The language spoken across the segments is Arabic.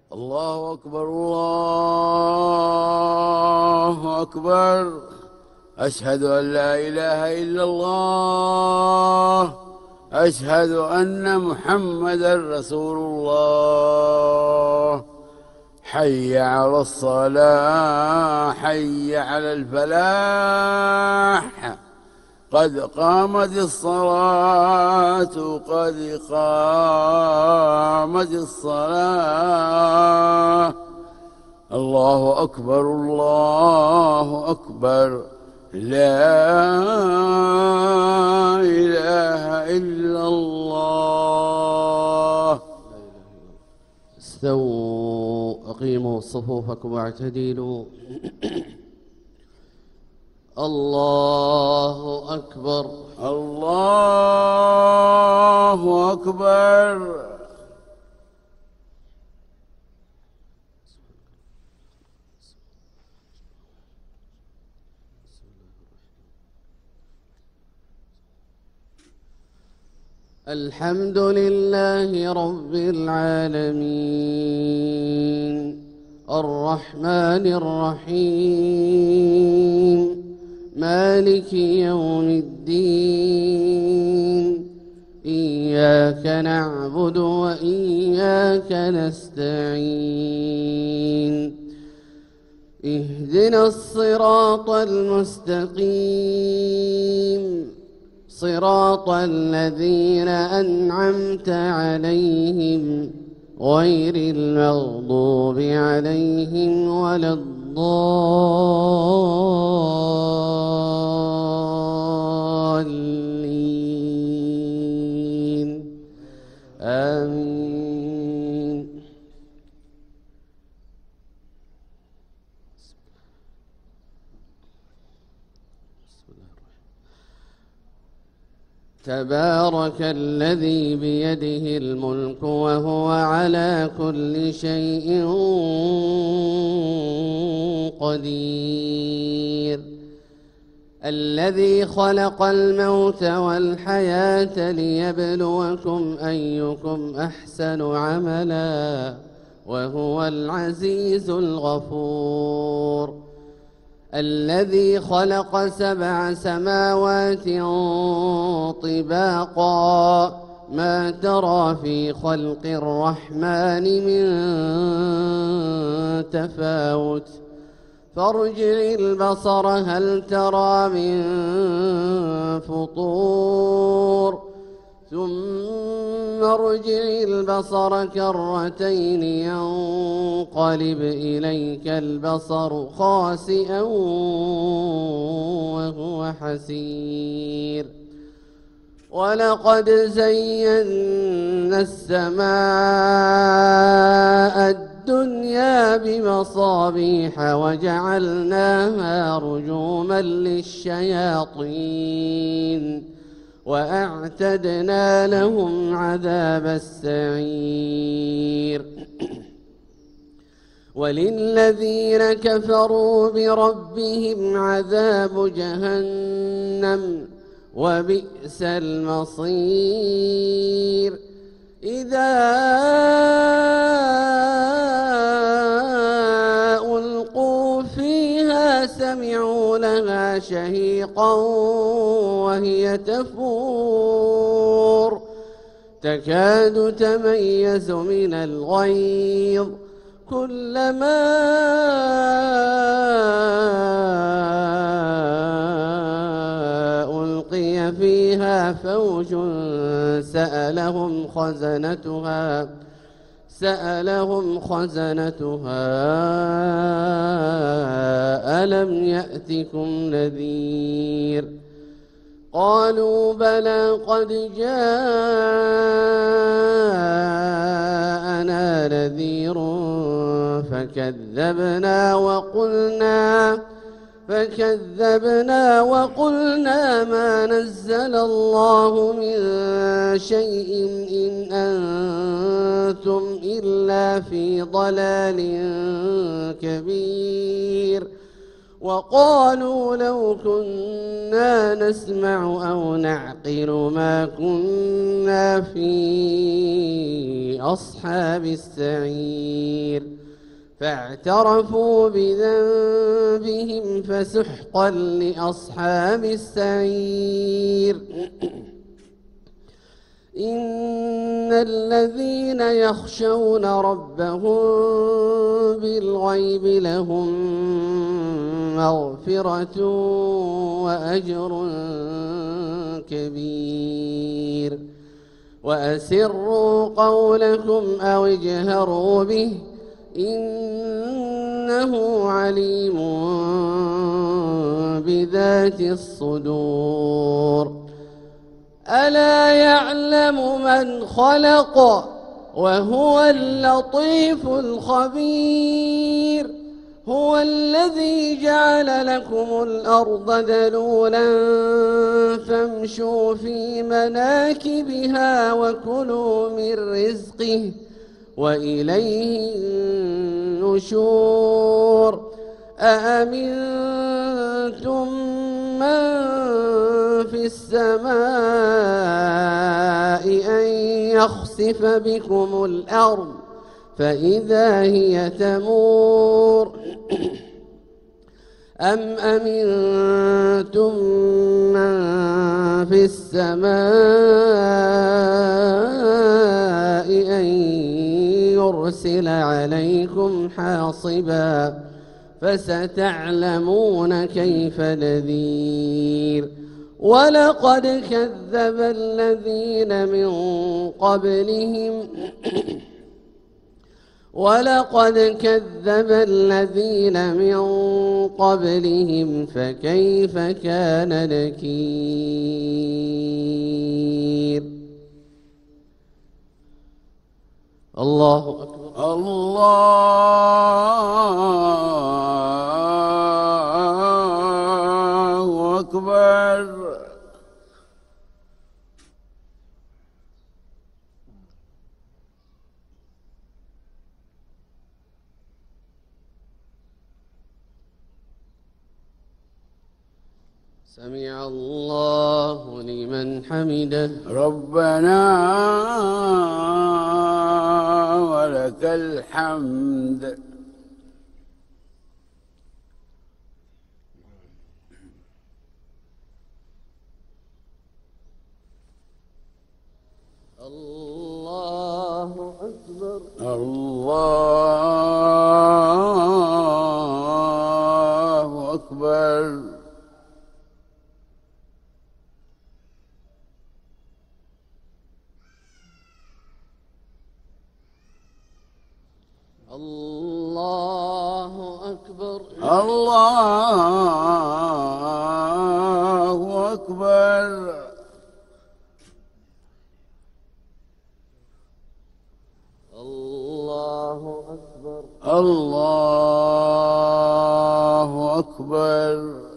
الله أكبر الله أكبر. أشهد أن لا إله إلا الله. أشهد أن محمدا رسول الله. حي على الصلاة، حي على الفلاح. قد قامت الصلاة، قد قامت الصلاة. الله أكبر الله أكبر. لا إله إلا الله. استووا، أقيموا صفوفكم واعتدلوا. الله أكبر الله أكبر. الحمد لله رب العالمين، الرحمن الرحيم، مالك يوم الدين. إياك نعبد وإياك نستعين. اهدنا الصراط المستقيم، صراط الذين أنعمت عليهم غير المغضوب عليهم ولا الضالين. آمين. تبارك الذي بيده الملك وهو على كل شيء قدير. الذي خلق الموت والحياة ليبلوكم أيكم أحسن عملا وهو العزيز الغفور. الذي خلق 7 سماوات طباقا ما ترى في خلق الرحمن من تفاوت فارجع البصر هل ترى من فطور ثم ارجع البصر كرتين ينقلب إليك البصر خاسئا وهو حسير. ولقد زينا السماء الدنيا بمصابيح وجعلناها رجوما للشياطين وأعتدنا لهم عذاب السعير. وللذين كفروا بربهم عذاب جهنم وبئس المصير. إذا ألقوا فيها سمعوا لها شهيقا وهي تفور تكاد تميز من الغيظ كلما ألقي فيها فوج سألهم خزنتها ألم يأتكم نذير. قالوا بلى قد جاءنا نذير فكذبنا وقلنا ما نزل الله من شيء إن أنتم إلا في ضلال كبير. وقالوا لو كنا نسمع أو نعقل ما كنا في أصحاب السعير فاعترفوا بذنبهم فسحقا لأصحاب السعير إن الذين يخشون ربهم بالغيب لهم مغفرة وأجر كبير وأسروا قولكم أو اجهروا به إنه عليم بذات الصدور ألا يعلم من خلق وهو اللطيف الخبير هو الذي جعل لكم الأرض ذلولا فامشوا في مناكبها وكلوا من رزقه وإليه النشور أأمنتم من في السماء أن يخسف بكم الأرض فإذا هي تمور أم أمنتم من في السماء أن يرسل عليكم حاصبا فستعلمون كيف نذير ولقد كذب الذين من قبلهم فكيف كان نكير الله أكبر الله أكبر سمع الله لمن حمده ربنا ولك الحمد الله أكبر الله أكبر الله أكبر الله أكبر الله أكبر الله أكبر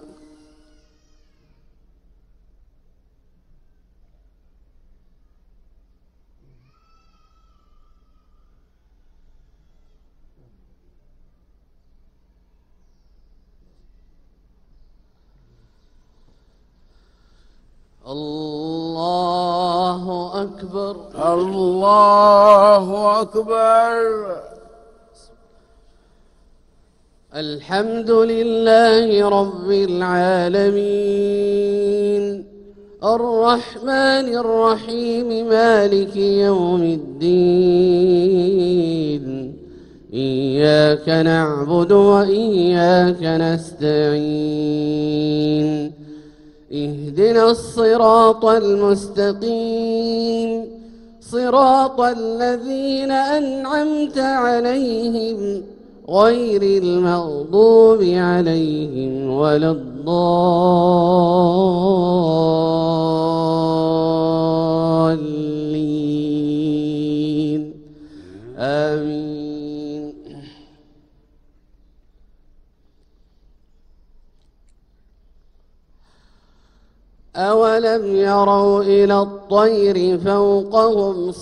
الله أكبر الله أكبر الحمد لله رب العالمين الرحمن الرحيم مالك يوم الدين إياك نعبد وإياك نستعين اهدنا الصراط المستقيم صراط الذين أنعمت عليهم غير المغضوب عليهم ولا الضالين آمين أولم يروا إلى الطير فوقهم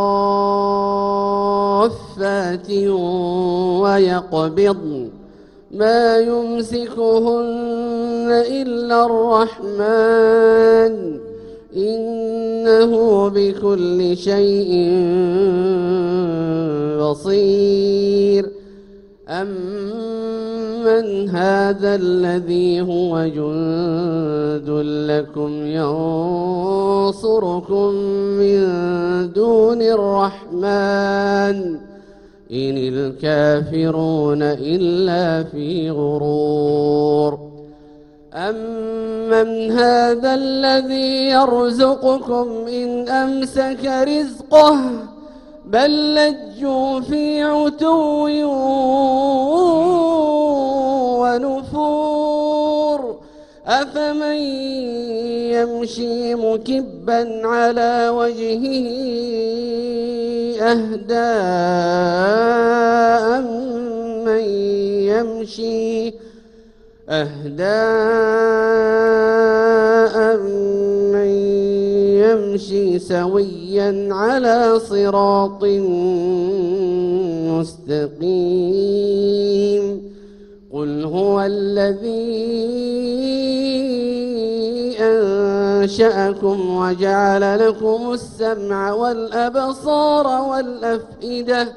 صافات ما يمسكهن إلا الرحمن إنه بكل شيء بصير. أمن هذا الذي هو جند لكم ينصركم من دون الرحمن إن الكافرون إلا في غرور. أمن هذا الذي يرزقكم إن أمسك رزقه بل لجوا في عتو ونفور. أفمن يمشي مكبا على وجهه أهدى أمن يمشي سويا على صراط مستقيم. قل هو الذي أنشأكم وجعل لكم السمع والأبصار والأفئدة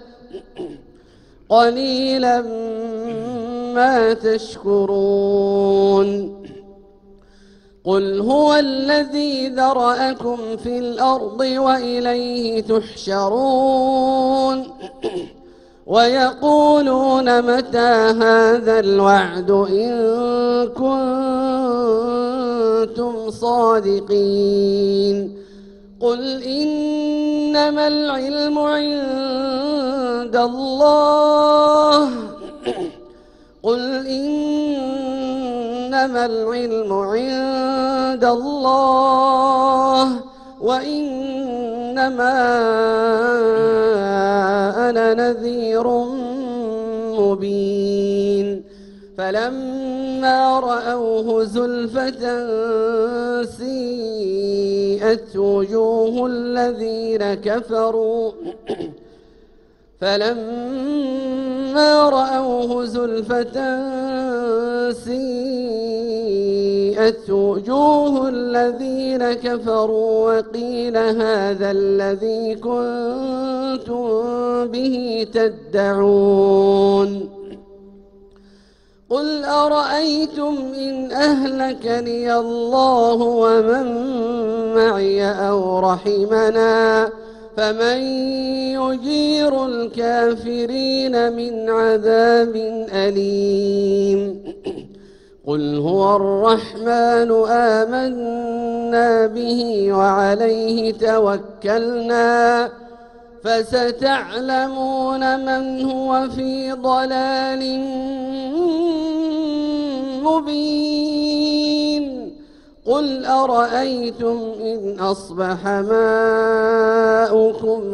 قليلا ما تشكرون. قل هو الذي ذرأكم في الأرض وإليه تحشرون. ويقولون متى هذا الوعد إن كنتم صادقين. قل إنما العلم عند الله وإنما أنا نذير مبين. فلما رأوه زلفة سيئت وجوه الذين كفروا وقيل هذا الذي كنتم به تدعون. قل أرأيتم إن أهلكني الله ومن معي أو رحمنا فمن يجير الكافرين من عذاب أليم. قل هو الرحمن آمنا به وعليه توكلنا فستعلمون من هو في ضلال مبين. قل أرأيتم إن أصبح ماؤكم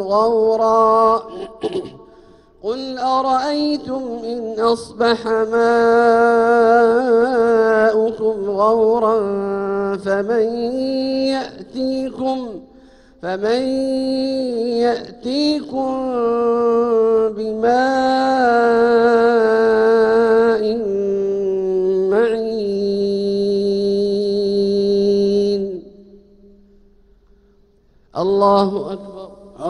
غورا فمن يأتيكم بماء معين. الله أكبر.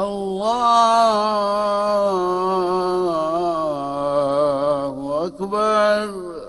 الله أكبر.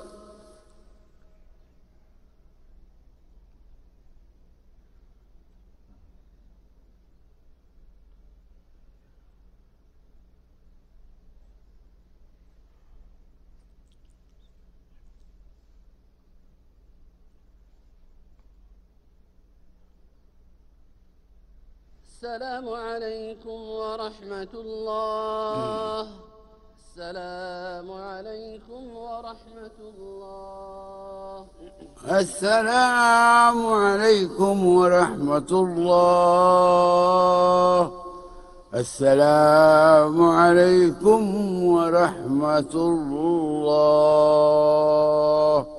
السلام عليكم ورحمة الله. السلام عليكم ورحمة الله. السلام عليكم ورحمة الله. السلام عليكم ورحمة الله.